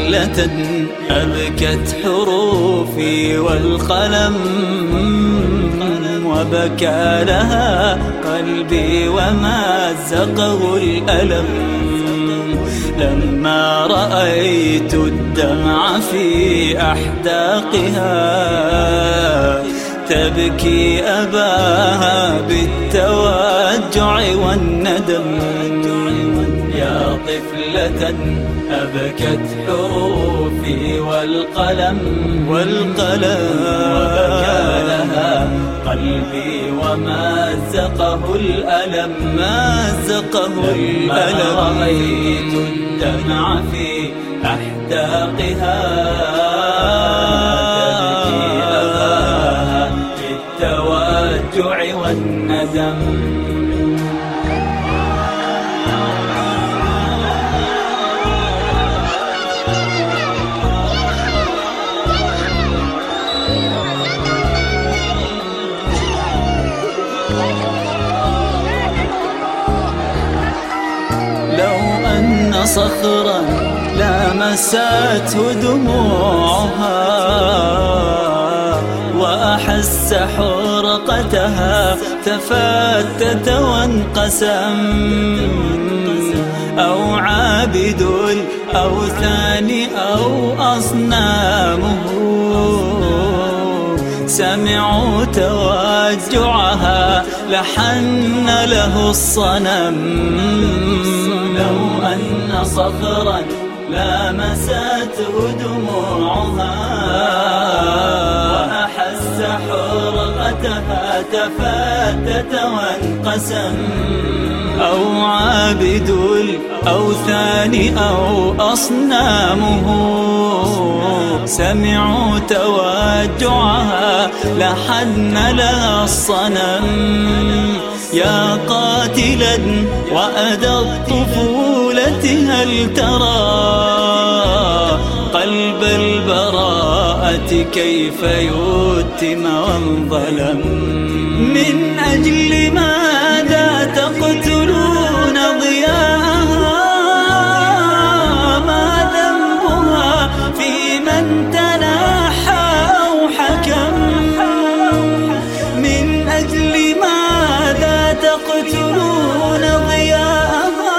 طفلة أبكت حروفي والقلم، وبكى لها قلبي ومازقه الألم. لما رأيت الدمع في أحداقها تبكي أباها بالتوجع والندم. يا طفلة أبكت حروفي والقلم، وبكى لها قلبي ومازقه الألم، لما رأيت الدمع في أحداقها تبكي أباها بالتوجع والندم. لو أن صخرا لامسته دموعها وأحس حرقتها تفتت وانقسم، أو عابد الأوثان أو أصنامه سمعوا توجعها لحن له الصنم. لو أن صخرا لامسته دموعها وأحس حرقتها تفتت وانقسم، أو عابد الأوثان أو أصنامه سمعوا توجعها لحن لها الصنم. يا قاتلا وأدى الطفولة هل ترى قلب البراءة كيف يتم وانظلم؟ من أجل ماذا تقتلون ضياءها؟ ما ذنبها في من تناحى أو حكم؟ من أجل ماذا تقتلون ضياءها؟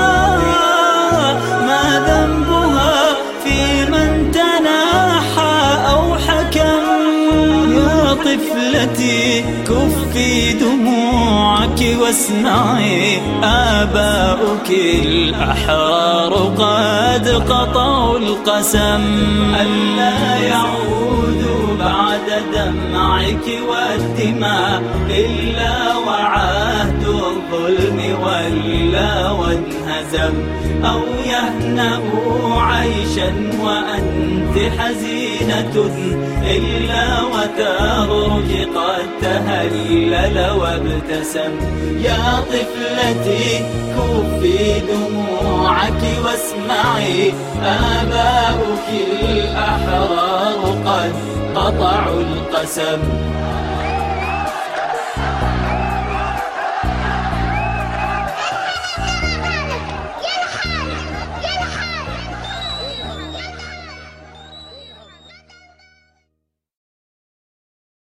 ما ذنبها في من تناحى أو حكم؟ يا طفلتي كفي دموعك واسمعي، آباؤك الأحرار قد قطعوا القسم، ألا يعودوا بعد دمعك والدماء إلا وعهد الظلم ولا وانهزم، أو يهنأوا عيشا وأنت حزينة إلا وتهرج قد تهلل وابتسم. يا طفلتي كفي دموعك واسمعي، آباؤك الأحرار قد قطعوا القسم.